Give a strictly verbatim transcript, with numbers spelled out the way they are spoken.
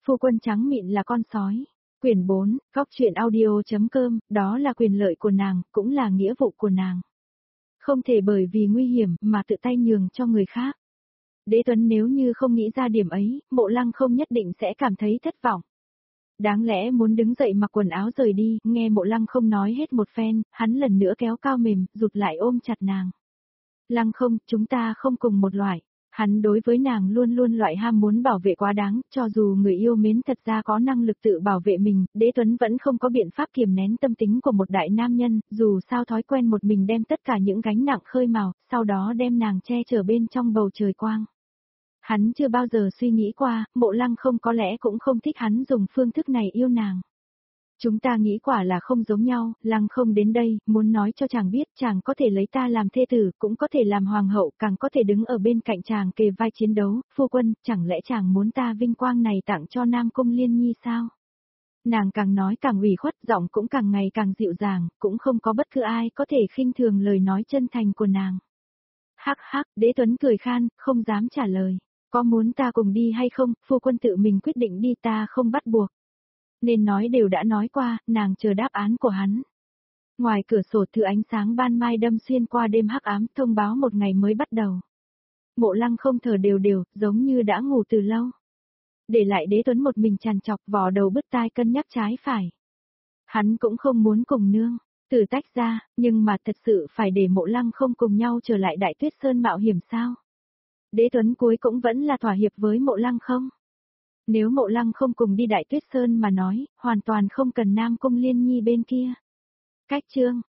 Phu quân trắng mịn là con sói. Quyển bốn, góc truyện audio.com, đó là quyền lợi của nàng, cũng là nghĩa vụ của nàng. Không thể bởi vì nguy hiểm mà tự tay nhường cho người khác. Đế Tuấn nếu như không nghĩ ra điểm ấy, Mộ Lăng không nhất định sẽ cảm thấy thất vọng. Đáng lẽ muốn đứng dậy mặc quần áo rời đi, nghe Mộ Lăng không nói hết một phen, hắn lần nữa kéo cao mềm, rụt lại ôm chặt nàng. Lăng không, chúng ta không cùng một loại. Hắn đối với nàng luôn luôn loại ham muốn bảo vệ quá đáng, cho dù người yêu mến thật ra có năng lực tự bảo vệ mình, Đế Tuấn vẫn không có biện pháp kiềm nén tâm tính của một đại nam nhân, dù sao thói quen một mình đem tất cả những gánh nặng khơi mào, sau đó đem nàng che chở bên trong bầu trời quang. Hắn chưa bao giờ suy nghĩ qua, Mộ Lăng không có lẽ cũng không thích hắn dùng phương thức này yêu nàng. Chúng ta nghĩ quả là không giống nhau, Lăng không đến đây, muốn nói cho chàng biết chàng có thể lấy ta làm thê tử, cũng có thể làm hoàng hậu, càng có thể đứng ở bên cạnh chàng kề vai chiến đấu, phu quân, chẳng lẽ chàng muốn ta vinh quang này tặng cho Nam Cung Liên Nhi sao? Nàng càng nói càng ủy khuất, giọng cũng càng ngày càng dịu dàng, cũng không có bất cứ ai có thể khinh thường lời nói chân thành của nàng. Hắc hắc, Đế Tuấn cười khan, không dám trả lời. Có muốn ta cùng đi hay không, phu quân tự mình quyết định đi, ta không bắt buộc. Nên nói đều đã nói qua, nàng chờ đáp án của hắn. Ngoài cửa sổ thứ ánh sáng ban mai đâm xuyên qua đêm hắc ám, thông báo một ngày mới bắt đầu. Mộ Lăng không thở đều đều, giống như đã ngủ từ lâu. Để lại Đế Tuấn một mình trằn trọc, vò đầu bứt tai cân nhắc trái phải. Hắn cũng không muốn cùng nương, từ tách ra, nhưng mà thật sự phải để Mộ Lăng không cùng nhau trở lại Đại Tuyết Sơn mạo hiểm sao? Đế Tuấn cuối cũng vẫn là thỏa hiệp với Mộ Lăng không. Nếu Mộ Lăng không cùng đi Đại Tuyết Sơn mà nói, hoàn toàn không cần Nam Cung Liên Nhi bên kia. Cách chương